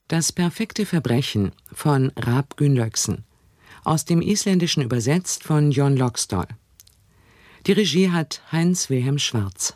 Das perfekte Verbrechen von Raab Gunnløgsen. Aus dem Isländischen übersetzt von Jon Loxdal. Die Regie hat Heinz-Wilhelm Schwarz.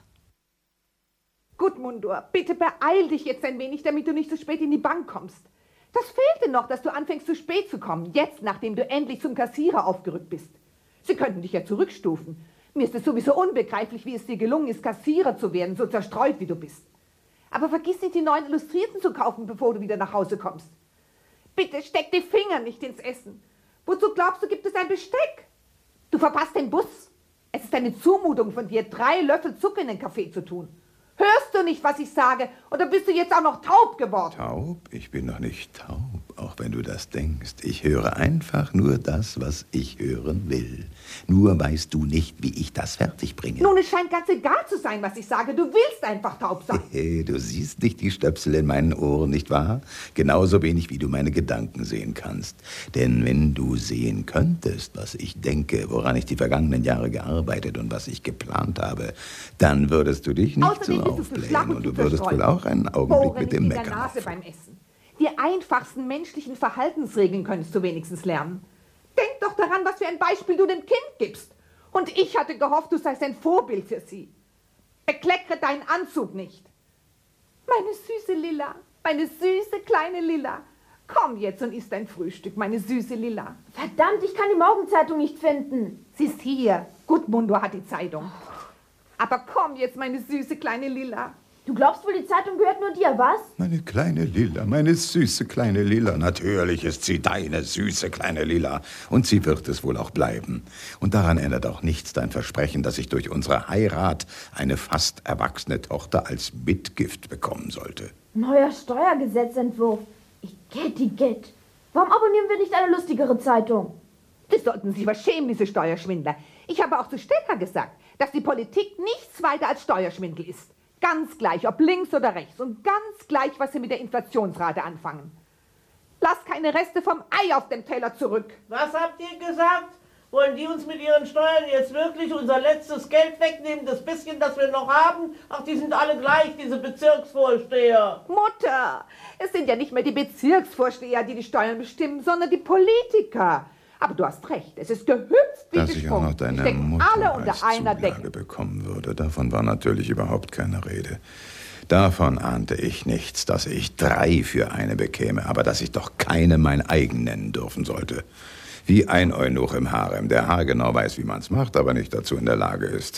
Gudmundur, bitte beeil dich jetzt ein wenig, damit du nicht so spät in die Bank kommst. Das fehlte noch, dass du anfängst, zu spät zu kommen, jetzt, nachdem du endlich zum Kassierer aufgerückt bist. Sie könnten dich ja zurückstufen. Mir ist es sowieso unbegreiflich, wie es dir gelungen ist, Kassierer zu werden, so zerstreut wie du bist. Aber vergiss nicht, die neuen Illustrierten zu kaufen, bevor du wieder nach Hause kommst. Bitte steck die Finger nicht ins Essen. Wozu glaubst du, gibt es ein Besteck? Du verpasst den Bus. Es ist eine Zumutung von dir, 3 Löffel Zucker in den Kaffee zu tun. Hörst du nicht, was ich sage? Oder bist du jetzt auch noch taub geworden? Taub? Ich bin noch nicht taub, auch wenn du das denkst. Ich höre einfach nur das, was ich hören will. Nur weißt du nicht, wie ich das fertigbringe. Nun, es scheint ganz egal zu sein, was ich sage. Du willst einfach taub sein. Du siehst nicht die Stöpsel in meinen Ohren, nicht wahr? Genauso wenig, wie du meine Gedanken sehen kannst. Denn wenn du sehen könntest, was ich denke, woran ich die vergangenen Jahre gearbeitet und was ich geplant habe, dann würdest du dich nicht so aufblähen und du würdest wohl auch einen Augenblick mit dem Meckern aufhören. Beim Essen. Die einfachsten menschlichen Verhaltensregeln könntest du wenigstens lernen. Denk doch daran, was für ein Beispiel du dem Kind gibst. Und ich hatte gehofft, du seist ein Vorbild für sie. Bekleckere deinen Anzug nicht. Meine süße Lilla, meine süße kleine Lilla. Komm jetzt und isst dein Frühstück, meine süße Lilla. Verdammt, ich kann die Morgenzeitung nicht finden. Sie ist hier. Gudmundur hat die Zeitung. Aber komm jetzt, meine süße kleine Lilla. Du glaubst wohl, die Zeitung gehört nur dir, was? Meine kleine Lilla, meine süße kleine Lilla. Natürlich ist sie deine süße kleine Lilla. Und sie wird es wohl auch bleiben. Und daran ändert auch nichts dein Versprechen, dass ich durch unsere Heirat eine fast erwachsene Tochter als Mitgift bekommen sollte. Neuer Steuergesetzentwurf. Ich get. Warum abonnieren wir nicht eine lustigere Zeitung? Das sollten Sie aber schämen, diese Steuerschwindler. Ich habe auch zu Stella gesagt, dass die Politik nichts weiter als Steuerschwindel ist. Ganz gleich, ob links oder rechts. Und ganz gleich, was sie mit der Inflationsrate anfangen. Lass keine Reste vom Ei auf dem Teller zurück. Was habt ihr gesagt? Wollen die uns mit ihren Steuern jetzt wirklich unser letztes Geld wegnehmen? Das bisschen, das wir noch haben? Ach, die sind alle gleich, diese Bezirksvorsteher. Mutter, es sind ja nicht mehr die Bezirksvorsteher, die die Steuern bestimmen, sondern die Politiker. Aber du hast recht, es ist gehüpft wie Dass ich auch noch deine Mutter alle unter als einer Zulage Decke bekommen würde, davon war natürlich überhaupt keine Rede. Davon ahnte ich nichts, dass ich 3 für eine bekäme, aber dass ich doch keine mein eigen nennen dürfen sollte. Wie ein Eunuch im Harem, der haargenau weiß, wie man's macht, aber nicht dazu in der Lage ist.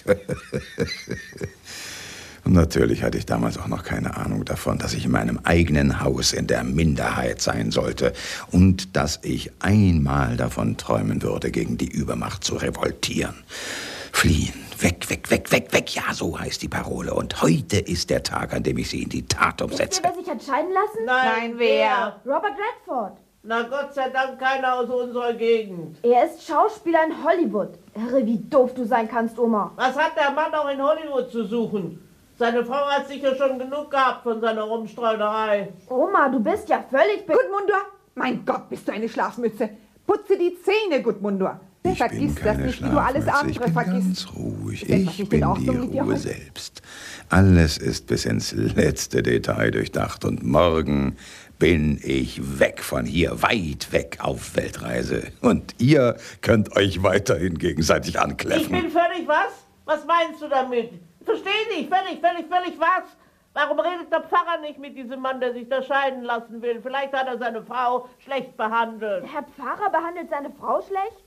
Und natürlich hatte ich damals auch noch keine Ahnung davon, dass ich in meinem eigenen Haus in der Minderheit sein sollte und dass ich einmal davon träumen würde, gegen die Übermacht zu revoltieren. Fliehen, weg, weg, weg, weg, weg, ja, so heißt die Parole. Und heute ist der Tag, an dem ich sie in die Tat umsetze. Wisst ihr, wer sich hat scheiden lassen? Nein, wer? Robert Redford. Na Gott sei Dank keiner aus unserer Gegend. Er ist Schauspieler in Hollywood. Irre, wie doof du sein kannst, Oma. Was hat der Mann auch in Hollywood zu suchen? Seine Frau hat sicher schon genug gehabt von seiner Rumstreunerei. Oma, du bist ja völlig Gudmundur, mein Gott, bist du eine Schlafmütze. Putze die Zähne, Gudmundur. Vergiss das nicht, wie du alles andere vergisst. Ganz ruhig. Ich bin die Ruhe selbst. Alles ist bis ins letzte Detail durchdacht und morgen bin ich weg von hier, weit weg auf Weltreise. Und ihr könnt euch weiterhin gegenseitig ankläffen. Ich bin völlig was? Was meinst du damit? Versteh nicht, völlig was? Warum redet der Pfarrer nicht mit diesem Mann, der sich da scheiden lassen will? Vielleicht hat er seine Frau schlecht behandelt. Der Herr Pfarrer behandelt seine Frau schlecht?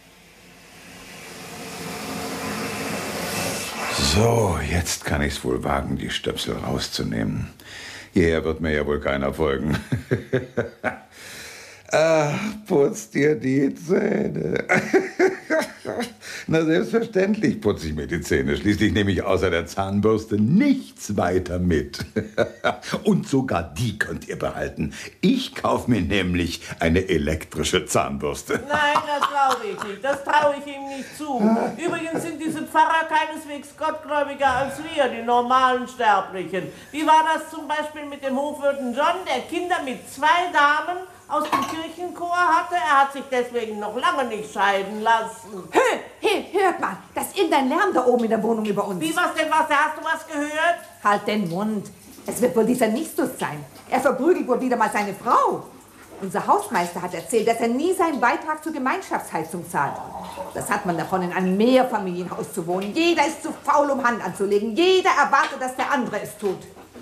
So, jetzt kann ich's wohl wagen, die Stöpsel rauszunehmen. Hierher wird mir ja wohl keiner folgen. Ach, putz dir die Zähne. Na, selbstverständlich putze ich mir die Zähne. Schließlich nehme ich außer der Zahnbürste nichts weiter mit. Und sogar die könnt ihr behalten. Ich kaufe mir nämlich eine elektrische Zahnbürste. Nein, das glaube ich nicht. Das traue ich ihm nicht zu. Übrigens sind diese Pfarrer keineswegs gottgläubiger als wir, die normalen Sterblichen. Wie war das zum Beispiel mit dem Hofwirten John, der Kinder mit 2 Damen aus dem Kirchenchor hatte? Er hat sich deswegen noch lange nicht scheiden lassen. Hört mal, das ist irgendein Lärm da oben in der Wohnung über uns. Wie, was denn, was? Hast du was gehört? Halt den Mund. Es wird wohl dieser Nistus sein. Er verprügelt wohl wieder mal seine Frau. Unser Hausmeister hat erzählt, dass er nie seinen Beitrag zur Gemeinschaftsheizung zahlt. Das hat man davon, in einem Mehrfamilienhaus zu wohnen. Jeder ist zu faul, um Hand anzulegen. Jeder erwartet, dass der andere es tut.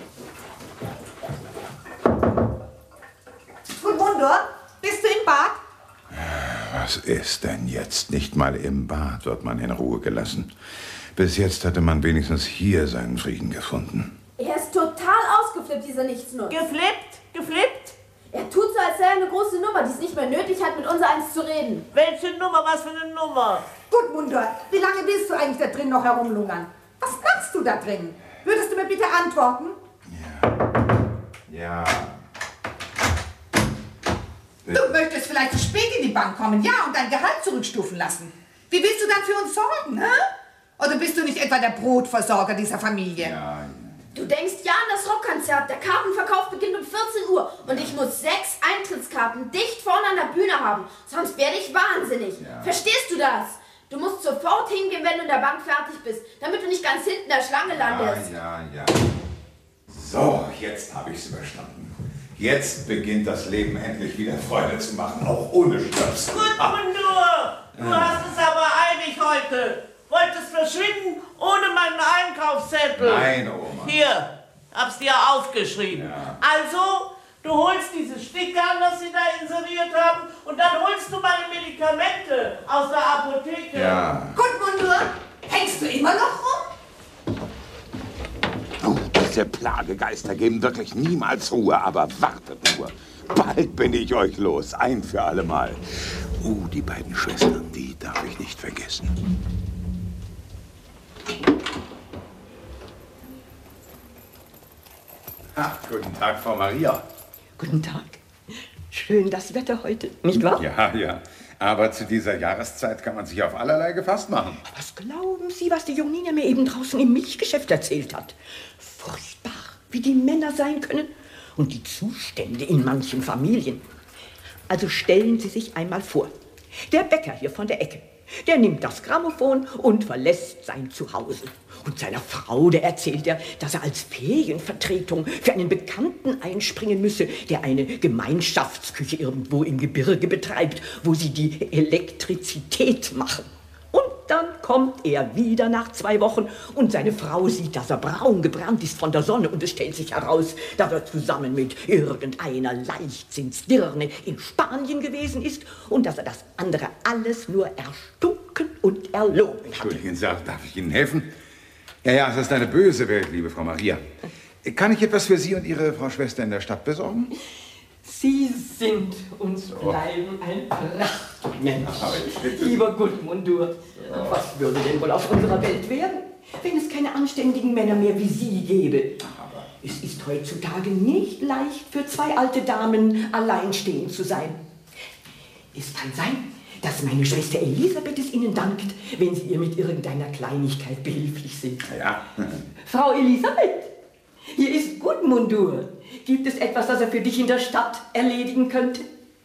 Gudmundur, bist du im Bad? Was ist denn jetzt? Nicht mal im Bad wird man in Ruhe gelassen. Bis jetzt hatte man wenigstens hier seinen Frieden gefunden. Er ist total ausgeflippt, dieser Nichtsnutz. Geflippt? Geflippt? Er tut so, als sei er eine große Nummer, die es nicht mehr nötig hat, mit uns eins zu reden. Welche Nummer? Was für eine Nummer? Gudmundur, wie lange willst du eigentlich da drin noch herumlungern? Was machst du da drin? Würdest du mir bitte antworten? Ja. Du möchtest vielleicht zu spät in die Bank kommen, ja, und dein Gehalt zurückstufen lassen. Wie willst du dann für uns sorgen, hä? Oder bist du nicht etwa der Brotversorger dieser Familie? Ja. Du denkst ja an das Rockkonzert. Der Kartenverkauf beginnt um 14 Uhr. Und ich muss 6 Eintrittskarten dicht vorne an der Bühne haben. Sonst werde ich wahnsinnig. Ja. Verstehst du das? Du musst sofort hingehen, wenn du in der Bank fertig bist, damit du nicht ganz hinten in der Schlange landest. Ja. So, jetzt habe ich es überstanden. Jetzt beginnt das Leben endlich wieder Freude zu machen, auch ohne Stöpsel. Gudmundur, du hast es aber eilig heute. Wolltest verschwinden ohne meinen Einkaufszettel. Nein, Oma. Hier, hab's dir aufgeschrieben. Ja. Also, du holst diese Sticker, das sie da inseriert haben, und dann holst du meine Medikamente aus der Apotheke. Ja. Gudmundur, hängst du immer noch rum? Oh, diese Plagegeister geben wirklich niemals Ruhe, aber wartet nur. Bald bin ich euch los, ein für alle Mal. Die beiden Schwestern, die darf ich nicht vergessen. Guten Tag, Frau Maria. Guten Tag. Schön das Wetter heute, nicht wahr? Ja. Aber zu dieser Jahreszeit kann man sich auf allerlei gefasst machen. Was glauben Sie, was die Jonina mir eben draußen im Milchgeschäft erzählt hat? Furchtbar, wie die Männer sein können und die Zustände in manchen Familien. Also stellen Sie sich einmal vor, der Bäcker hier von der Ecke, der nimmt das Grammophon und verlässt sein Zuhause. Und seiner Frau, der erzählt er, dass er als Ferienvertretung für einen Bekannten einspringen müsse, der eine Gemeinschaftsküche irgendwo im Gebirge betreibt, wo sie die Elektrizität machen. Und dann kommt er wieder nach 2 Wochen und seine Frau sieht, dass er braun gebrannt ist von der Sonne und es stellt sich heraus, dass er zusammen mit irgendeiner Leichtsinnsdirne in Spanien gewesen ist und dass er das andere alles nur erstunken und erlogen hat. Entschuldigen Sie, darf ich Ihnen helfen? Ja, es ist eine böse Welt, liebe Frau Maria. Kann ich etwas für Sie und Ihre Frau Schwester in der Stadt besorgen? Sie sind uns bleiben ein Prachtmensch. Lieber Gudmundur, was würde denn wohl aus unserer Welt werden, wenn es keine anständigen Männer mehr wie Sie gäbe? Es ist heutzutage nicht leicht für 2 alte Damen alleinstehend zu sein. Es kann sein, dass meine Schwester Elisabeth es Ihnen dankt, wenn Sie ihr mit irgendeiner Kleinigkeit behilflich sind. Ja. Frau Elisabeth, hier ist Gudmundur. Gibt es etwas, das er für dich in der Stadt erledigen könnte?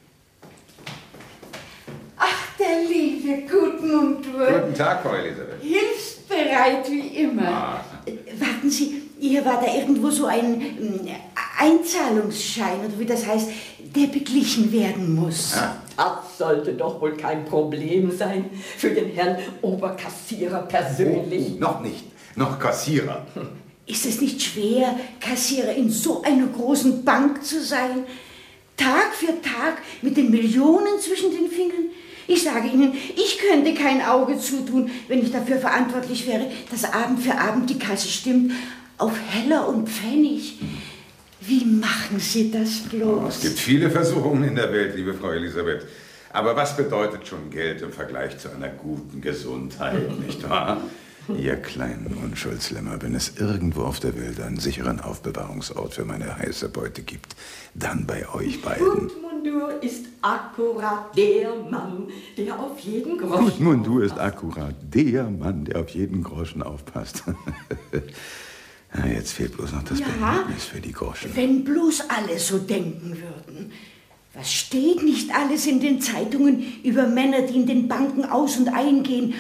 Ach, der liebe Gudmundur. Guten Tag, Frau Elisabeth. Hilfsbereit wie immer. Warten Sie, hier war da irgendwo so ein Einzahlungsschein, oder wie das heißt, der beglichen werden muss. Ja. Das sollte doch wohl kein Problem sein für den Herrn Oberkassierer persönlich. Noch nicht. Noch Kassierer. Ist es nicht schwer, Kassierer in so einer großen Bank zu sein? Tag für Tag mit den Millionen zwischen den Fingern? Ich sage Ihnen, ich könnte kein Auge zutun, wenn ich dafür verantwortlich wäre, dass Abend für Abend die Kasse stimmt, auf Heller und Pfennig. Wie machen Sie das bloß? Es gibt viele Versuchungen in der Welt, liebe Frau Elisabeth. Aber was bedeutet schon Geld im Vergleich zu einer guten Gesundheit, nicht wahr? Ihr kleinen Unschuldslämmer, wenn es irgendwo auf der Welt einen sicheren Aufbewahrungsort für meine heiße Beute gibt, dann bei euch beiden. Gudmundur ist akkurat der Mann, der auf jeden Groschen Gudmundur ist akkurat der Mann, der auf jeden Groschen aufpasst. Ja, jetzt fehlt bloß noch das Behältnis für die Groschen. Wenn bloß alle so denken würden. Was steht nicht alles in den Zeitungen über Männer, die in den Banken aus- und eingehen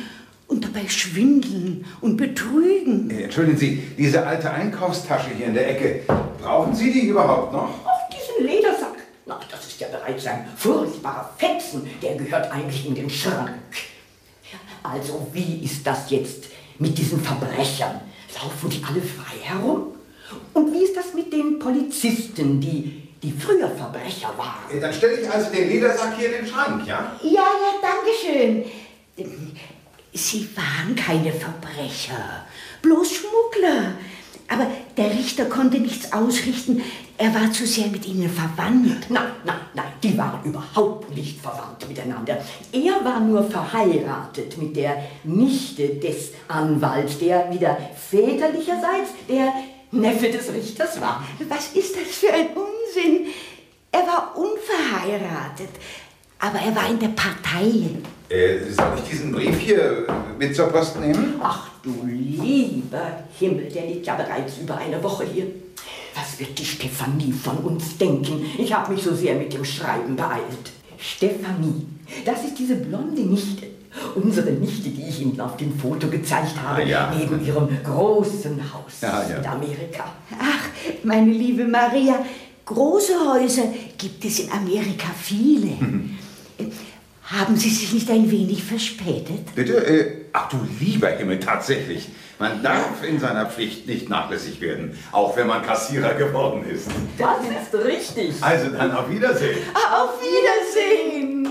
und dabei schwindeln und betrügen. Entschuldigen Sie, diese alte Einkaufstasche hier in der Ecke, brauchen Sie die überhaupt noch? Ach, diesen Ledersack. Na, das ist ja bereits ein furchtbarer Fetzen. Der gehört eigentlich in den Schrank. Also, wie ist das jetzt mit diesen Verbrechern? Laufen die alle frei herum? Und wie ist das mit den Polizisten, die früher Verbrecher waren? Dann stelle ich also den Ledersack hier in den Schrank, ja? Ja, danke schön. Sie waren keine Verbrecher, bloß Schmuggler. Aber der Richter konnte nichts ausrichten. Er war zu sehr mit ihnen verwandt. Nein, die waren überhaupt nicht verwandt miteinander. Er war nur verheiratet mit der Nichte des Anwalts, der wieder väterlicherseits der Neffe des Richters war. Was ist das für ein Unsinn? Er war unverheiratet, aber er war in der Partei. Soll ich diesen Brief hier mit zur Post nehmen? Ach du lieber Himmel, der liegt ja bereits über eine Woche hier. Was wird die Stefanie von uns denken? Ich habe mich so sehr mit dem Schreiben beeilt. Stefanie, das ist diese blonde Nichte. Unsere Nichte, die ich Ihnen auf dem Foto gezeigt habe, neben ihrem großen Haus in Amerika. Ach, meine liebe Maria, große Häuser gibt es in Amerika viele. Haben Sie sich nicht ein wenig verspätet? Bitte? Ach du lieber Himmel, tatsächlich. Man darf in seiner Pflicht nicht nachlässig werden, auch wenn man Kassierer geworden ist. Das ist richtig. Also dann auf Wiedersehen. Auf Wiedersehen!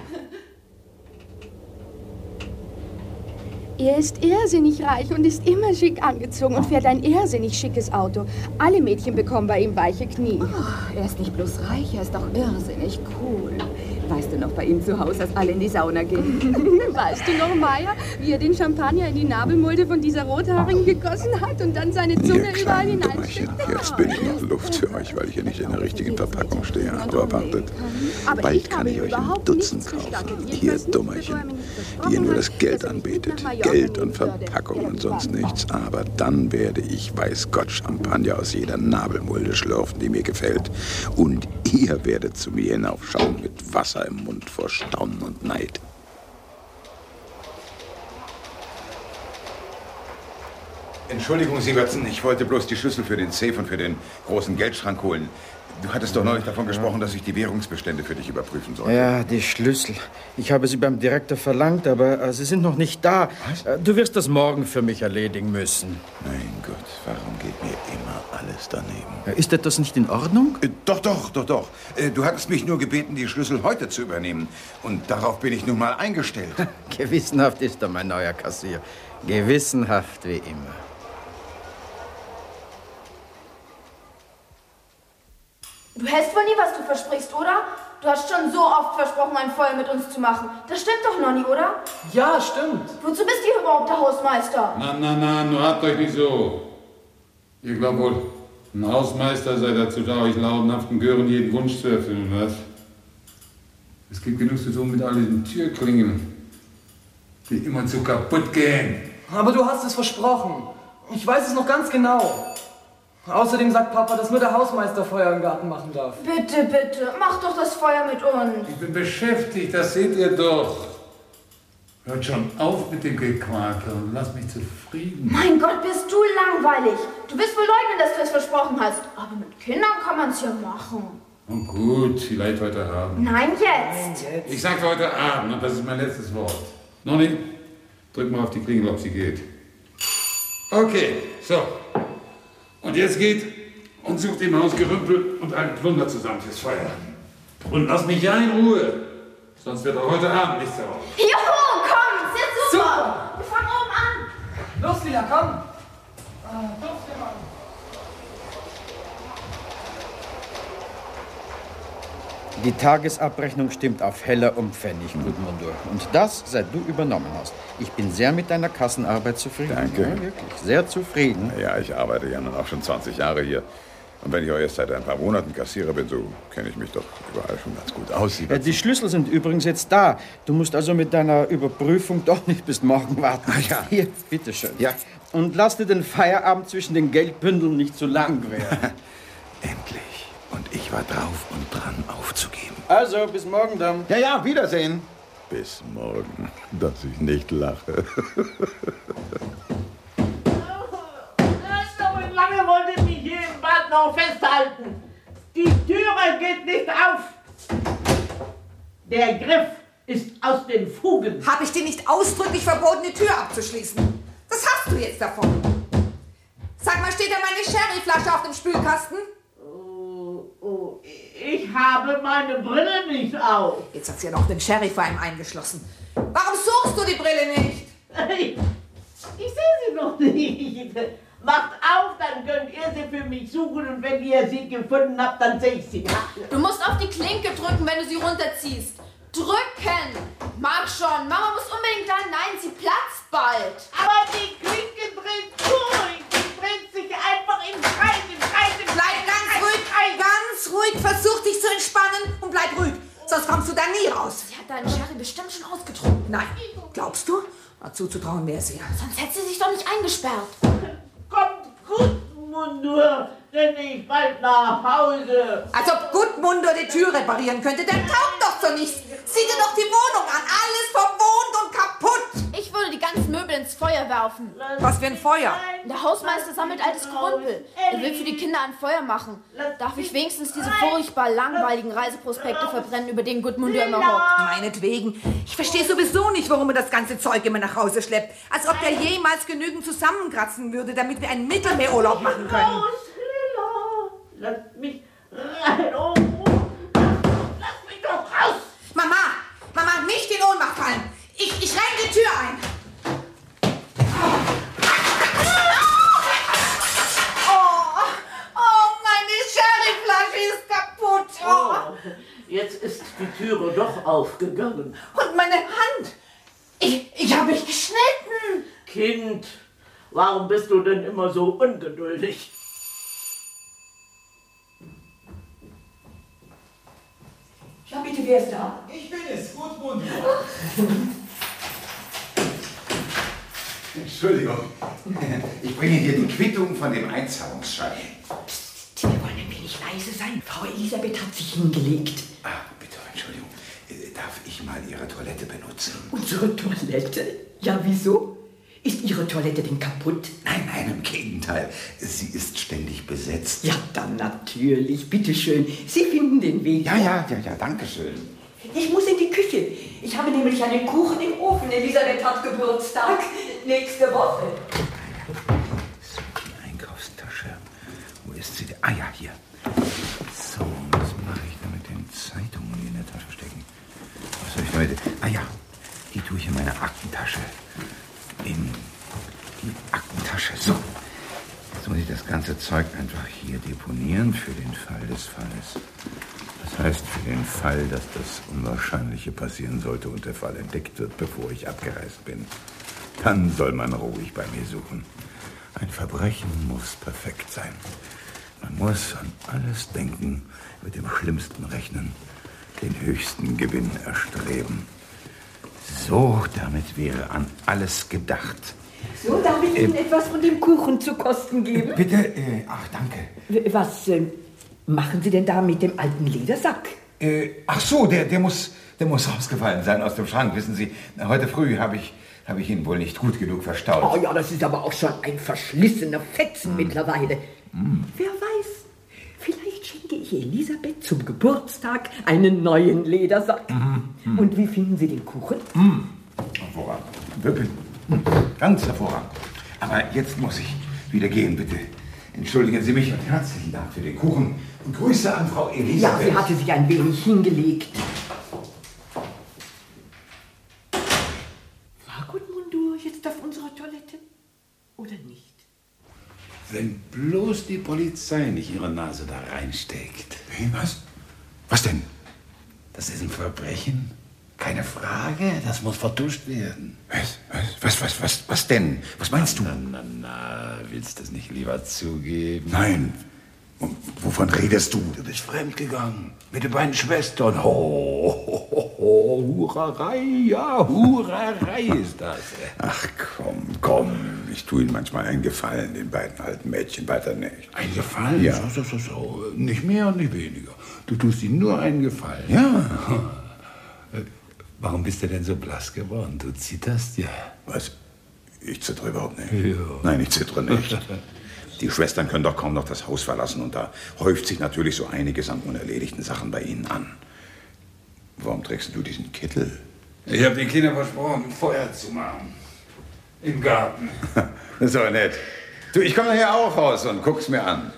Er ist irrsinnig reich und ist immer schick angezogen und fährt ein irrsinnig schickes Auto. Alle Mädchen bekommen bei ihm weiche Knie. Oh, er ist nicht bloß reich, er ist auch irrsinnig cool. Weißt du noch bei ihm zu Hause, dass alle in die Sauna gehen? Weißt du noch, Maya, wie er den Champagner in die Nabelmulde von dieser Rothaarigen gegossen hat und dann seine Zunge überall hineinsteckt? Jetzt bin ich noch Luft für euch, weil ich hier nicht in der richtigen Verpackung stehe. Aber wartet, Aber bald ich kann habe ich ihm euch ein überhaupt Dutzend nichts kaufen. gestattet. Ihr Jedenfalls nicht, Dummerchen, bevor er mir nicht die versprochen ihr nur hat, das Geld dass er mich anbetet. nicht nach Mallorca Geld und nehmen würde. Verpackung und sonst nichts. Aber dann werde ich, weiß Gott, Champagner aus jeder Nabelmulde schlürfen, die mir gefällt. Und ihr werdet zu mir hinaufschauen mit Wasser im Mund vor Staunen und Neid. Entschuldigung, Sievertsen, ich wollte bloß die Schlüssel für den Safe und für den großen Geldschrank holen. Du hattest doch neulich davon gesprochen, dass ich die Währungsbestände für dich überprüfen sollte. Ja, die Schlüssel. Ich habe sie beim Direktor verlangt, aber sie sind noch nicht da. Was? Du wirst das morgen für mich erledigen müssen. Mein Gott, warum geht mir immer alles daneben? Ist etwas nicht in Ordnung? Doch. Du hattest mich nur gebeten, die Schlüssel heute zu übernehmen. Und darauf bin ich nun mal eingestellt. Gewissenhaft ist er, mein neuer Kassier. Gewissenhaft wie immer. Du hältst wohl nie, was du versprichst, oder? Du hast schon so oft versprochen, ein Feuer mit uns zu machen. Das stimmt doch, Nonny, oder? Ja, stimmt. Wozu bist du überhaupt der Hausmeister? Na, nur habt euch nicht so. Ihr glaubt wohl, ein Hausmeister sei dazu da, euch launenhaften Gören jeden Wunsch zu erfüllen, was? Es gibt genug zu tun mit all diesen Türklingeln, die immer zu kaputt gehen. Aber du hast es versprochen. Ich weiß es noch ganz genau. Außerdem sagt Papa, dass nur der Hausmeister Feuer im Garten machen darf. Bitte, mach doch das Feuer mit uns. Ich bin beschäftigt, das seht ihr doch. Hört schon auf mit dem Gequake und lasst mich zufrieden. Mein Gott, bist du langweilig. Du wirst wohl leugnen, dass du es versprochen hast. Aber mit Kindern kann man es ja machen. Und gut, vielleicht heute Abend. Nein, jetzt. Ich sagte heute Abend und das ist mein letztes Wort. Nonny, drück mal auf die Klingel, ob sie geht. Okay, so. Und jetzt geht und sucht im Haus Gerümpel und einen Plunder zusammen fürs Feuer. Und lasst mich ja in Ruhe, sonst wird auch heute Abend nichts daraus. Juhu, komm, ist jetzt super. Wir fangen oben an. Los, Lila, komm. Die Tagesabrechnung stimmt auf Heller und Pfennig, Gudmundur. Und das, seit du übernommen hast. Ich bin sehr mit deiner Kassenarbeit zufrieden. Danke. Ja, wirklich, sehr zufrieden. Ja, ich arbeite ja nun auch schon 20 Jahre hier. Und wenn ich auch erst seit ein paar Monaten Kassierer bin, so kenne ich mich doch überall schon ganz gut aus. Die Schlüssel sind übrigens jetzt da. Du musst also mit deiner Überprüfung doch nicht bis morgen warten. Ja. Hier, bitteschön. Ja. Und lass dir den Feierabend zwischen den Geldbündeln nicht zu lang werden. Endlich. Und ich war drauf und dran aufzugeben. Also, bis morgen dann. Ja, Wiedersehen. bis morgen, dass ich nicht lache. Wie lange wollt ihr mich hier im Bad noch festhalten? Die Türe geht nicht auf. Der Griff ist aus den Fugen. Habe ich dir nicht ausdrücklich verboten, die Tür abzuschließen? Das hast du jetzt davon. Sag mal, steht da meine Sherryflasche auf dem Spülkasten? Ich habe meine Brille nicht auf. Jetzt hat sie ja noch den Sherry vor ihm eingeschlossen. Warum suchst du die Brille nicht? Ich sehe sie noch nicht. Macht auf, dann könnt ihr sie für mich suchen und wenn ihr sie gefunden habt, dann sehe ich sie. Du musst auf die Klinke drücken, wenn du sie runterziehst. Drücken! Mach schon, Mama muss unbedingt da hinein, sie platzt bald. Aber die Klinke dreht durch. Die dreht sich einfach im Kreis, im Kreis, im Kreis. Bleib ganz ruhig, versuch dich zu entspannen und bleib ruhig, sonst kommst du da nie raus. Sie hat deinen Sherry bestimmt schon ausgetrunken. Nein, glaubst du? Zuzutrauen wäre sie ja. Sonst hätte sie sich doch nicht eingesperrt. Kommt Gudmundur, denn ich bald nach Hause. Als ob Gudmundur die Tür reparieren könnte, der taugt doch zu nichts. Sieh dir doch die Wohnung an, alles verwohnt und kaputt. Ich würde die ganzen Möbel ins Feuer werfen. Was für ein Feuer? Der Hausmeister sammelt altes Gerümpel. Er will für die Kinder ein Feuer machen. Darf ich wenigstens diese furchtbar langweiligen Reiseprospekte verbrennen, über den Gudmundur immer hockt? Meinetwegen. Ich verstehe sowieso nicht, warum er das ganze Zeug immer nach Hause schleppt. Als ob der jemals genügend zusammenkratzen würde, damit wir einen Mittelmeerurlaub machen können. Lass mich rein. Oh, lass mich doch raus. Mama, nicht in Ohnmacht fallen. Ich renn die Tür ein. Oh, meine Sherryflasche ist kaputt. Oh, jetzt ist die Türe doch aufgegangen. Und meine Hand. Ich habe mich geschnitten. Kind, warum bist du denn immer so ungeduldig? Ja, bitte, wer ist da? Ich bin es, Gudmundur. Entschuldigung, ich bringe hier die Quittung von dem Einzahlungsschein. Wir wollen ein wenig leise sein. Frau Elisabeth hat sich hingelegt. Bitte, Entschuldigung. Darf ich mal Ihre Toilette benutzen? Unsere Toilette? Ja, wieso? Ist Ihre Toilette denn kaputt? Nein, im Gegenteil. Sie ist ständig besetzt. Ja, dann natürlich. Bitte schön. Sie finden den Weg. Ja, danke schön. Ich muss in die Küche. Ich habe nämlich einen Kuchen im Ofen. Elisabeth hat Geburtstag. Nächste Woche. So, die Einkaufstasche. Wo ist sie denn? Ah ja, hier. So, was mache ich da mit den Zeitungen, die in der Tasche stecken? Was soll ich damit? Ah ja, die tue ich in meine Aktentasche. In die Aktentasche. So. Jetzt muss ich das ganze Zeug einfach hier deponieren für den Fall des Falles. Das heißt, für den Fall, dass das Unwahrscheinliche passieren sollte und der Fall entdeckt wird, bevor ich abgereist bin. Dann soll man ruhig bei mir suchen. Ein Verbrechen muss perfekt sein. Man muss an alles denken, mit dem Schlimmsten rechnen, den höchsten Gewinn erstreben. So, damit wäre an alles gedacht. So, darf ich Ihnen etwas von dem Kuchen zu kosten geben? Bitte? Ach, danke. Was machen Sie denn da mit dem alten Ledersack? Ach so, der muss rausgefallen sein aus dem Schrank. Wissen Sie, heute früh habe ich ihn wohl nicht gut genug verstaut. Oh ja, das ist aber auch schon ein verschlissener Fetzen mittlerweile. Wer weiß, vielleicht schenke ich Elisabeth zum Geburtstag einen neuen Ledersack. Und wie finden Sie den Kuchen? Hervorragend. Wirklich. Ganz hervorragend. Aber jetzt muss ich wieder gehen, bitte. Entschuldigen Sie mich und herzlichen Dank für den Kuchen. Und Grüße an Frau Elisabeth. Ja, sie hatte sich ein wenig hingelegt. War Gudmundur jetzt auf unserer Toilette oder nicht? Wenn bloß die Polizei nicht ihre Nase da reinsteckt. Was? Was denn? Das ist ein Verbrechen. Keine Frage, das muss vertuscht werden. Was denn? Was meinst du? Na, willst du es nicht lieber zugeben? Nein. Wovon redest du? Du bist fremdgegangen. Mit den beiden Schwestern. Hurerei, ja, Hurerei ist das. Ach, komm. Ich tue ihnen manchmal einen Gefallen, den beiden alten Mädchen, weiter nicht. Ein Gefallen? Ja. So. Nicht mehr und nicht weniger. Du tust ihnen nur einen Gefallen. Ja. Warum bist du denn so blass geworden? Du zitterst ja. Was? Ich zittere überhaupt nicht. Ja. Nein, ich zittere nicht. Die Schwestern können doch kaum noch das Haus verlassen und da häuft sich natürlich so einiges an unerledigten Sachen bei ihnen an. Warum trägst du diesen Kittel? Ich habe den Kindern versprochen, Feuer zu machen. Im Garten. Das ist aber nett. Du, ich komme nachher auch raus und guck's mir an.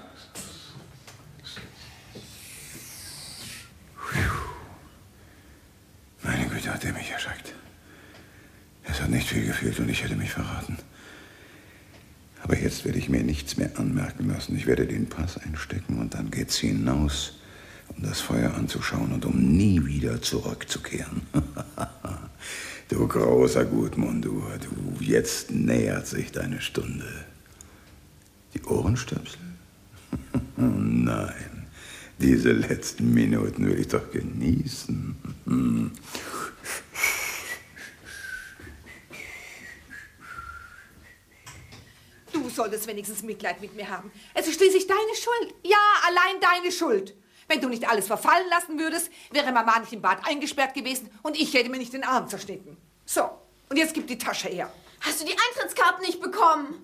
Meine Güte, hat er mich erschreckt. Es hat nicht viel gefehlt und ich hätte mich verraten. Aber jetzt werde ich mir nichts mehr anmerken lassen. Ich werde den Pass einstecken und dann geht's hinaus, um das Feuer anzuschauen und um nie wieder zurückzukehren. Du großer Gudmundur, du, jetzt nähert sich deine Stunde. Die Ohrenstöpsel? Nein, diese letzten Minuten will ich doch genießen. Du solltest wenigstens Mitleid mit mir haben. Es ist schließlich deine Schuld. Ja, allein deine Schuld. Wenn du nicht alles verfallen lassen würdest, wäre Mama nicht im Bad eingesperrt gewesen und ich hätte mir nicht den Arm zerschnitten. So, und jetzt gib die Tasche her. Hast du die Eintrittskarten nicht bekommen?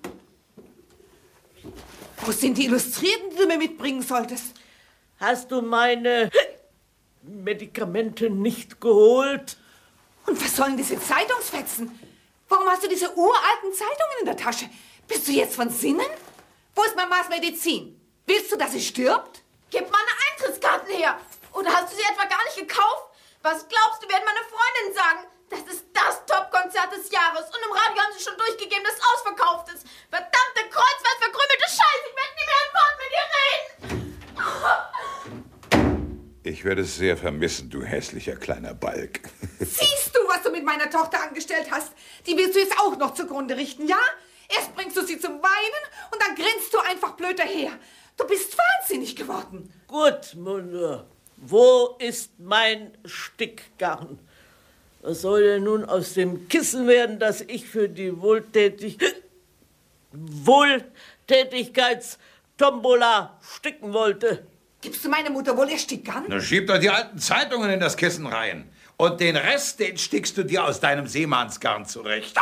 Wo sind die Illustrierten, die du mir mitbringen solltest? Hast du meine Medikamente nicht geholt? Und was sollen diese Zeitungsfetzen? Warum hast du diese uralten Zeitungen in der Tasche? Bist du jetzt von Sinnen? Wo ist Mamas Medizin? Willst du, dass sie stirbt? Gib meine Eintrittskarten her! Oder hast du sie etwa gar nicht gekauft? Was glaubst du, werden meine Freundinnen sagen? Das ist das Top-Konzert des Jahres und im Radio haben sie schon durchgegeben, dass es ausverkauft ist. Verdammte Kreuzfahrt, verkrümelte Scheiße, ich werde nie mehr ein Wort mit dir reden! Ich werde es sehr vermissen, du hässlicher kleiner Balk. Siehst du, was du mit meiner Tochter angestellt hast? Die willst du jetzt auch noch zugrunde richten, ja? Erst bringst du sie zum Weinen und dann grinst du einfach blöd daher. Du bist wahnsinnig geworden. Gut, Mundur. Wo ist mein Stickgarn? Was soll denn nun aus dem Kissen werden, das ich für die Wohltätigkeitstombola sticken wollte? Gibst du meine Mutter wohl ihr Stickgarn? Dann schieb doch die alten Zeitungen in das Kissen rein. Und den Rest, den stickst du dir aus deinem Seemannsgarn zurecht.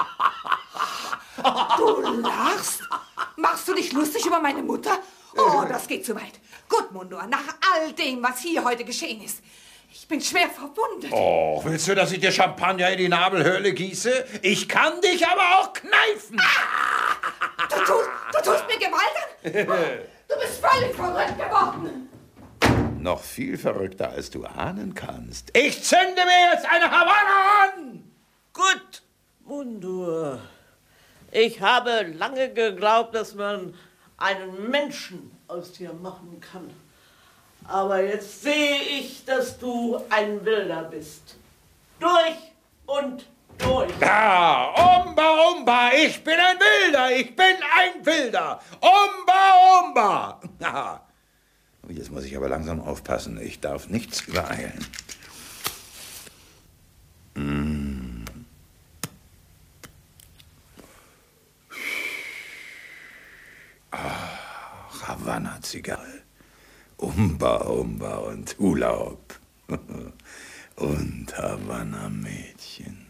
Du lachst? Machst du dich lustig über meine Mutter? Oh, das geht zu weit. Gut, Mundur, nach all dem, was hier heute geschehen ist. Ich bin schwer verwundet. Oh, willst du, dass ich dir Champagner in die Nabelhöhle gieße? Ich kann dich aber auch kneifen. Du tust mir Gewalt an? Du bist völlig verrückt geworden. Noch viel verrückter, als du ahnen kannst. Ich zünde mir jetzt eine Havanna an! Gut, Mundur. Ich habe lange geglaubt, dass man einen Menschen aus dir machen kann. Aber jetzt sehe ich, dass du ein Wilder bist. Durch und durch. Ja, Umba, Umba, ich bin ein Wilder, ich bin ein Wilder. Umba, Umba. Ja. Jetzt muss ich aber langsam aufpassen, ich darf nichts übereilen. Havanna-Zigarre. Umba, Umba und Hula Hop. Und Havanna-Mädchen.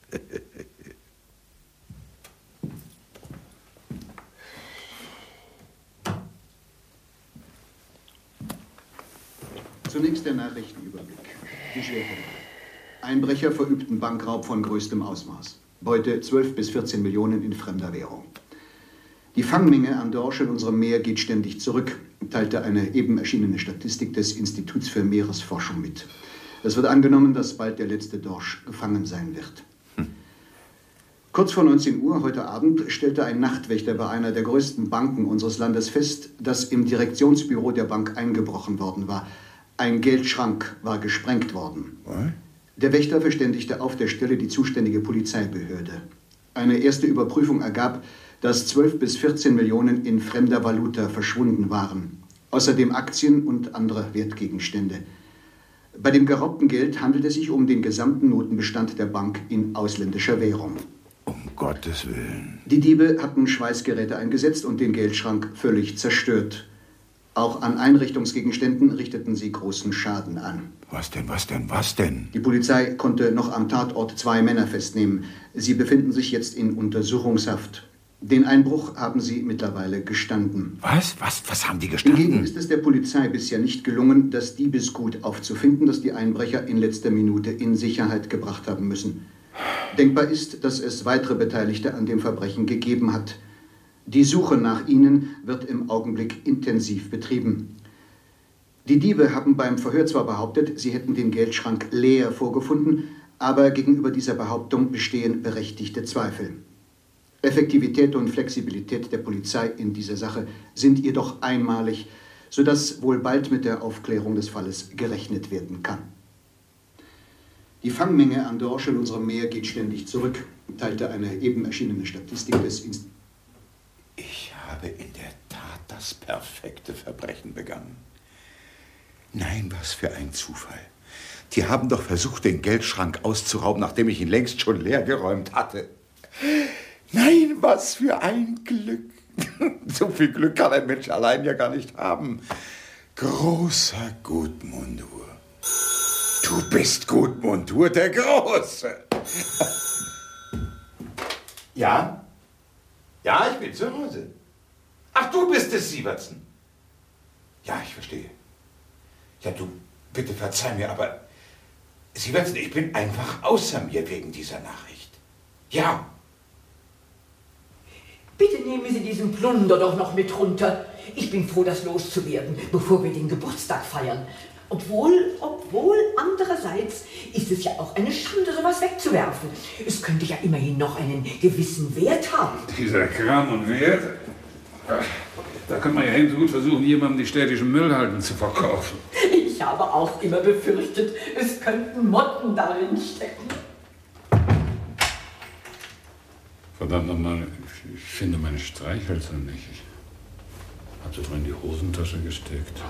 Zunächst der Nachrichtenüberblick. Die Schwerpunkte. Einbrecher verübten Bankraub von größtem Ausmaß. Beute 12 bis 14 Millionen in fremder Währung. Die Fangmenge an Dorsch in unserem Meer geht ständig zurück, teilte eine eben erschienene Statistik des Instituts für Meeresforschung mit. Es wird angenommen, dass bald der letzte Dorsch gefangen sein wird. Kurz vor 19 Uhr heute Abend stellte ein Nachtwächter bei einer der größten Banken unseres Landes fest, dass im Direktionsbüro der Bank eingebrochen worden war. Ein Geldschrank war gesprengt worden. Was? Der Wächter verständigte auf der Stelle die zuständige Polizeibehörde. Eine erste Überprüfung ergab, dass 12 bis 14 Millionen in fremder Valuta verschwunden waren. Außerdem Aktien und andere Wertgegenstände. Bei dem geraubten Geld handelt es sich um den gesamten Notenbestand der Bank in ausländischer Währung. Um Gottes Willen. Die Diebe hatten Schweißgeräte eingesetzt und den Geldschrank völlig zerstört. Auch an Einrichtungsgegenständen richteten sie großen Schaden an. Was denn, was denn, was denn? Die Polizei konnte noch am Tatort 2 Männer festnehmen. Sie befinden sich jetzt in Untersuchungshaft. Den Einbruch haben sie mittlerweile gestanden. Was haben die gestanden? Hingegen ist es der Polizei bisher nicht gelungen, das Diebesgut aufzufinden, das die Einbrecher in letzter Minute in Sicherheit gebracht haben müssen. Denkbar ist, dass es weitere Beteiligte an dem Verbrechen gegeben hat. Die Suche nach ihnen wird im Augenblick intensiv betrieben. Die Diebe haben beim Verhör zwar behauptet, sie hätten den Geldschrank leer vorgefunden, aber gegenüber dieser Behauptung bestehen berechtigte Zweifel. Effektivität und Flexibilität der Polizei in dieser Sache sind jedoch einmalig, sodass wohl bald mit der Aufklärung des Falles gerechnet werden kann. Die Fangmenge an Dorsch in unserem Meer geht ständig zurück, teilte eine eben erschienene Statistik des Instituts. Ich habe in der Tat das perfekte Verbrechen begangen. Nein, was für ein Zufall. Die haben doch versucht, den Geldschrank auszurauben, nachdem ich ihn längst schon leer geräumt hatte. Nein, was für ein Glück. So viel Glück kann ein Mensch allein ja gar nicht haben. Großer Gudmundur. Du bist Gudmundur der Große. Ja? Ja, ich bin zu Hause. Ach, du bist es, Sievertsen. Ja, ich verstehe. Ja, du, bitte verzeih mir, aber Sievertsen, ich bin einfach außer mir wegen dieser Nachricht. Ja. Bitte nehmen Sie diesen Plunder doch noch mit runter. Ich bin froh, das loszuwerden, bevor wir den Geburtstag feiern. Obwohl andererseits ist es ja auch eine Schande, sowas wegzuwerfen. Es könnte ja immerhin noch einen gewissen Wert haben. Dieser Kram und Wert? Da kann man ja eben so gut versuchen, jemandem die städtischen Müllhalden zu verkaufen. Ich habe auch immer befürchtet, es könnten Motten darin stecken. Verdammt nochmal, ich finde meine Streichhölzer nicht. Ich habe sie doch in die Hosentasche gesteckt.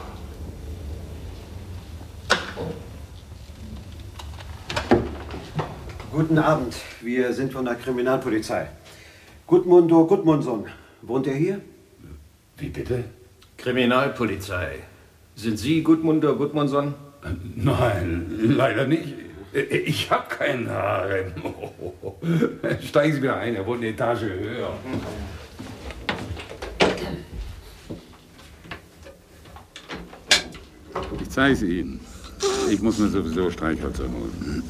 Guten Abend, wir sind von der Kriminalpolizei. Gudmundur Gudmundsson, wohnt er hier? Wie bitte? Kriminalpolizei. Sind Sie Gudmundur Gudmundsson? Nein, leider nicht. Ich habe keinen Harem. Steigen Sie wieder ein, er wohnt eine Etage höher. Ich zeige es Ihnen. Ich muss mir sowieso Streichhölzer holen.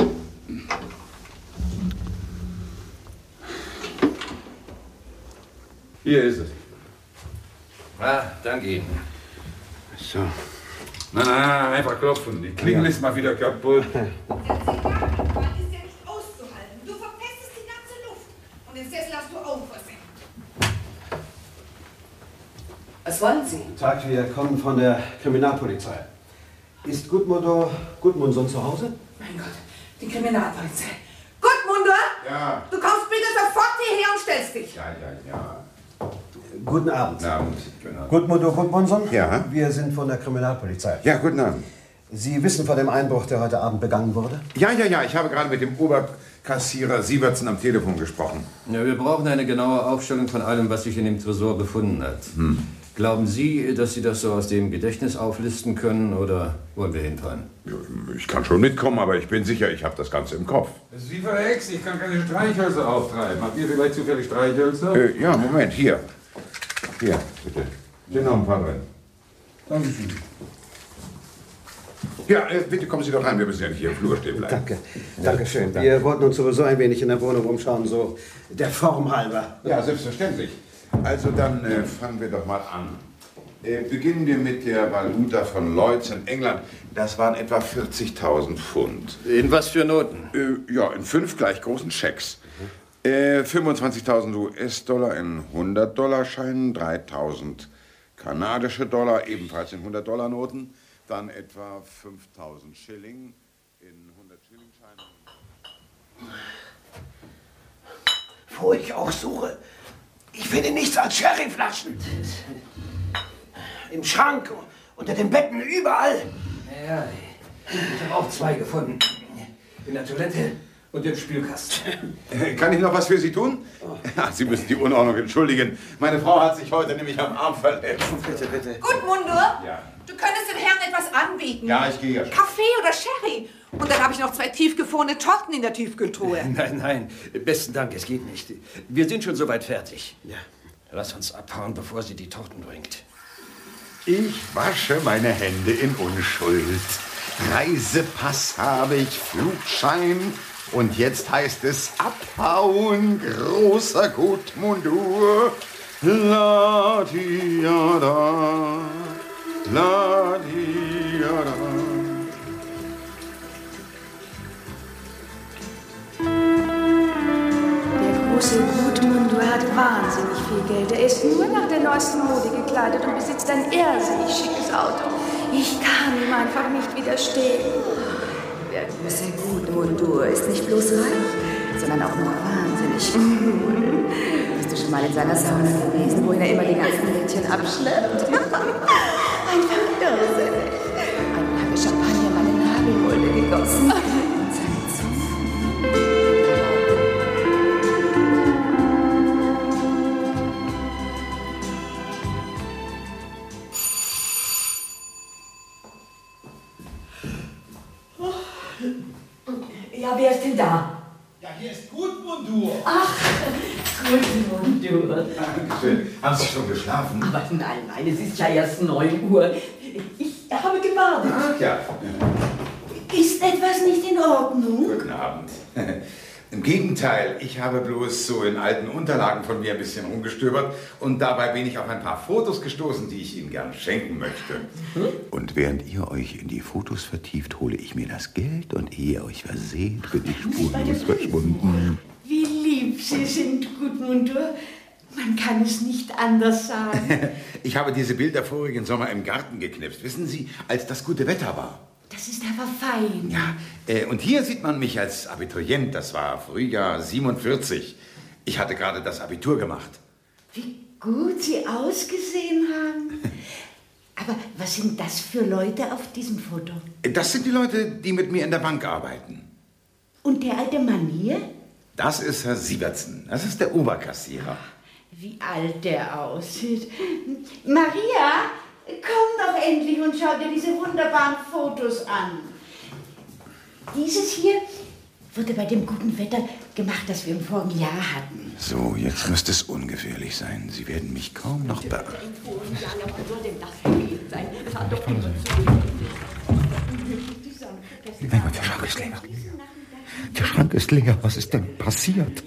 Hier ist es. Ah, danke Ihnen. So. Na, einfach klopfen. Die Klingel ist mal wieder kaputt. ist ja nicht auszuhalten. Du verpestest die ganze Luft. Und den Sessel hast du auch versenkt. Was wollen Sie? Guten Tag, wir kommen von der Kriminalpolizei. Ist Gudmundur Gudmundsson zu Hause? Mein Gott, die Kriminalpolizei. Gudmundur! Ja. Du kommst bitte sofort hierher und stellst dich. Ja. Guten Abend. Guten Abend. Gudmundur Gudmundsson? Ja. Wir sind von der Kriminalpolizei. Ja, guten Abend. Sie wissen von dem Einbruch, der heute Abend begangen wurde? Ja. Ich habe gerade mit dem Oberkassierer Sievertsen am Telefon gesprochen. Ja, wir brauchen eine genaue Aufstellung von allem, was sich in dem Tresor befunden hat. Glauben Sie, dass Sie das so aus dem Gedächtnis auflisten können, oder wollen wir hinfahren? Ich kann schon mitkommen, aber ich bin sicher, ich habe das Ganze im Kopf. Sie verhext, ich kann keine Streichhölzer auftreiben. Habt ihr vielleicht zufällig Streichhölzer? Ja, Moment, hier. Hier, bitte. Sind noch ein paar drin. Dankeschön. Ja, bitte kommen Sie doch rein, wir müssen ja nicht hier im Flur stehen bleiben. Dankeschön. Wir wollten uns sowieso ein wenig in der Wohnung umschauen, so der Form halber. Ja, selbstverständlich. Also dann fangen wir doch mal an. Beginnen wir mit der Valuta von Lloyds in England. Das waren etwa 40.000 Pfund. In was für Noten? Ja, in 5 gleich großen Schecks. 25.000 US-Dollar in 100-Dollar-Scheinen, 3.000 kanadische Dollar, ebenfalls in 100-Dollar-Noten, dann etwa 5.000 Schilling in 100-Schilling-Scheinen. Wo ich auch suche, ich finde nichts als Sherryflaschen. Im Schrank, unter den Betten, überall. Ja, ich habe auch 2 gefunden. In der Toilette und dem Spülkasten. Kann ich noch was für Sie tun? Ja, Sie müssen die Unordnung entschuldigen. Meine Frau hat sich heute nämlich am Arm verletzt. Bitte, bitte. Gudmundur, Ja. du könntest den Herrn etwas anbieten. Ja, ich gehe ja schon. Kaffee oder Sherry. Und dann habe ich noch 2 tiefgefrorene Torten in der Tiefkühltruhe. Nein, nein, besten Dank, es geht nicht. Wir sind schon soweit fertig. Ja. Lass uns abhauen, bevor sie die Torten bringt. Ich wasche meine Hände in Unschuld. Reisepass habe ich, Flugschein. Und jetzt heißt es abhauen, großer Gudmundur. La di da, la di da. Der große Gudmundur hat wahnsinnig viel Geld. Er ist nur nach der neuesten Mode gekleidet und besitzt ein irrsinnig schickes Auto. Ich kann ihm einfach nicht widerstehen. Der große Gudmundur ist nicht bloß reich, sondern auch noch wahnsinnig cool. Bist du schon mal in seiner Sauna gewesen, wohin er immer die ganzen Mädchen abschleppt? Einfach irrsinnig. Einmal habe ich Champagner in meine Nabelmulde gegossen. Und seine Zunge. Ja, wer ist denn da? Ja, hier ist Gudmundur. Ach, Gudmundur. Dankeschön. Haben Sie schon geschlafen? Aber nein, es ist ja erst 9 Uhr. Ich habe gewartet. Ach ja. Ist etwas nicht in Ordnung? Guten Abend. Im Gegenteil, ich habe bloß so in alten Unterlagen von mir ein bisschen rumgestöbert und dabei bin ich auf ein paar Fotos gestoßen, die ich Ihnen gern schenken möchte. Und während ihr euch in die Fotos vertieft, hole ich mir das Geld und ehe ihr euch verseht, bin ich spurlos verschwunden. Wie lieb Sie sind, Gudmundur. Man kann es nicht anders sagen. Ich habe diese Bilder vorigen Sommer im Garten geknipst, wissen Sie, als das gute Wetter war. Das ist aber fein. Ja, und hier sieht man mich als Abiturient. Das war Frühjahr 47. Ich hatte gerade das Abitur gemacht. Wie gut Sie ausgesehen haben. Aber was sind das für Leute auf diesem Foto? Das sind die Leute, die mit mir in der Bank arbeiten. Und der alte Mann hier? Das ist Herr Sievertsen. Das ist der Oberkassierer. Wie alt der aussieht. Maria, komm doch endlich und schau dir diese wunderbaren Fotos an. Dieses hier wurde bei dem guten Wetter gemacht, das wir im vorigen Jahr hatten. So, jetzt müsste es ungefährlich sein. Sie werden mich kaum noch beachten. Mein Gott, der Schrank ist leer. Der Schrank ist leer. Was ist denn passiert?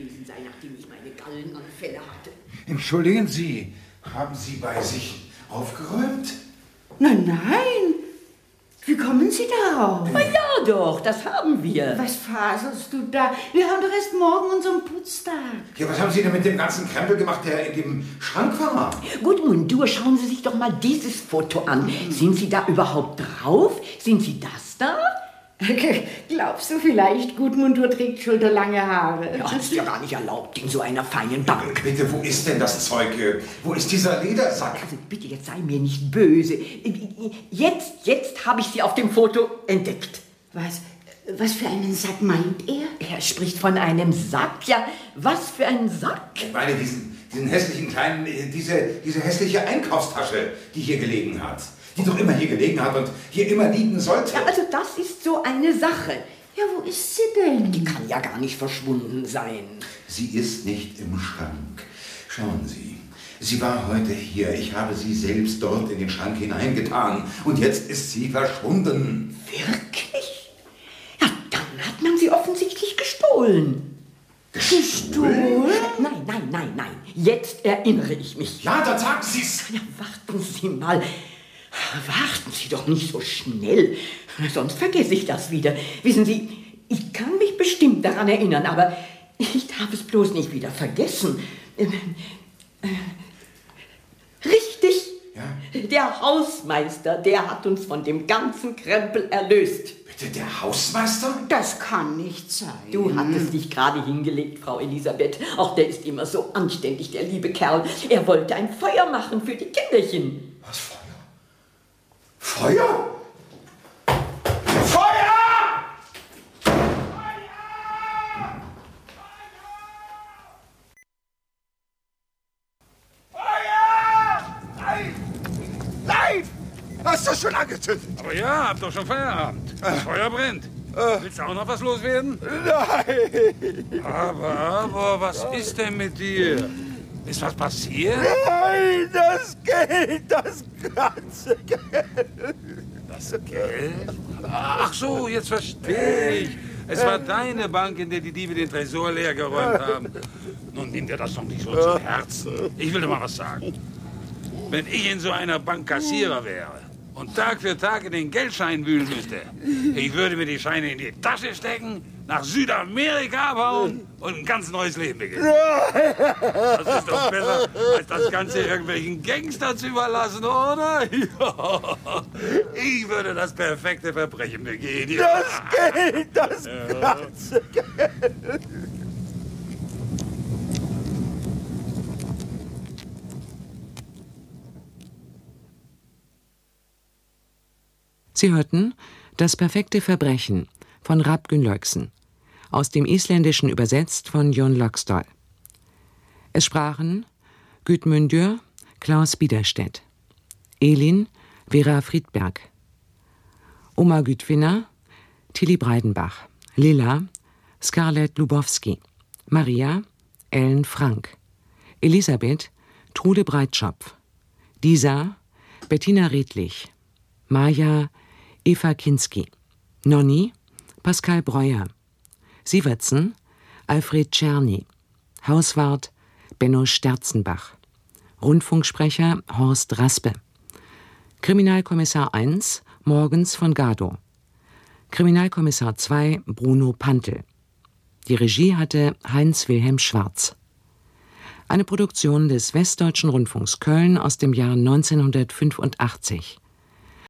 Entschuldigen Sie, haben Sie bei sich aufgeräumt? Nein. Wie kommen Sie darauf? Na ja doch, das haben wir. Was faselst du da? Wir haben doch erst morgen unseren Putztag. Ja, was haben Sie denn mit dem ganzen Krempel gemacht, der in dem Schrank war? Gudmundur, schauen Sie sich doch mal dieses Foto an. Sind Sie da überhaupt drauf? Sind Sie das da? Glaubst du vielleicht, Gudmundur trägt schulterlange Haare? Ja, das ist ja gar nicht erlaubt in so einer feinen Bank. Bitte, wo ist denn das Zeug? Wo ist dieser Ledersack? Also bitte, jetzt sei mir nicht böse. Jetzt habe ich Sie auf dem Foto entdeckt. Was für einen Sack meint er? Er spricht von einem Sack. Ja, was für ein Sack? Ich meine diesen hässlichen kleinen, diese hässliche Einkaufstasche, die hier gelegen hat. Die doch immer hier gelegen hat und hier immer liegen sollte. Ja, also das ist so eine Sache. Ja, wo ist sie denn? Die kann ja gar nicht verschwunden sein. Sie ist nicht im Schrank. Schauen Sie, sie war heute hier. Ich habe sie selbst dort in den Schrank hineingetan. Und jetzt ist sie verschwunden. Wirklich? Ja, dann hat man sie offensichtlich gestohlen. Gestohlen? Nein. Jetzt erinnere ich mich. Ja, dann sagen Sie's. Ja, warten Sie mal. Warten Sie doch nicht so schnell, sonst vergesse ich das wieder. Wissen Sie, ich kann mich bestimmt daran erinnern, aber ich darf es bloß nicht wieder vergessen. Richtig, ja? Der Hausmeister, der hat uns von dem ganzen Krempel erlöst. Bitte, der Hausmeister? Das kann nicht sein. Du hattest dich gerade hingelegt, Frau Elisabeth. Auch der ist immer so anständig, der liebe Kerl. Er wollte ein Feuer machen für die Kinderchen. Was, Feuer? Feuer? Feuer! hast schon angezündet. Aber ja, hab doch schon Feierabend. Das Feuer brennt. Willst du auch noch was loswerden? Nein. Aber, was ist denn mit dir? Ist was passiert? Nein, das Geld, das ganze Geld. Das Geld? Ach so, jetzt verstehe ich. Es war deine Bank, in der die Diebe den Tresor leer geräumt haben. Nun nimm dir das doch nicht so zu Herzen. Ich will dir mal was sagen. Wenn ich in so einer Bank Kassierer wäre und Tag für Tag in den Geldscheinen wühlen müsste, ich würde mir die Scheine in die Tasche stecken, nach Südamerika abhauen und ein ganz neues Leben beginnen. Das ist doch besser, als das Ganze irgendwelchen Gangstern zu überlassen, oder? Ja. Ich würde das perfekte Verbrechen begehen. Ja. Das Geld, das ganze Geld. Sie hörten Das perfekte Verbrechen von Rab Gunnløgsen, aus dem Isländischen übersetzt von Jon Loxdal. Es sprachen Gudmundur Klaus Biederstedt, Elin Vera Friedberg, Oma Gütwiner Tilly Breidenbach, Lilla Scarlett Lubowski, Maria Ellen Frank, Elisabeth Trude Breitschopf, Disa Bettina Redlich, Maja Eva Kinski, Nonny Pascal Breuer, Sievertsen Alfred Czerny, Hauswart Benno Sterzenbach, Rundfunksprecher Horst Raspe, Kriminalkommissar 1 Morgens von Gado, Kriminalkommissar 2 Bruno Pantel. Die Regie hatte Heinz-Wilhelm Schwarz. Eine Produktion des Westdeutschen Rundfunks Köln aus dem Jahr 1985.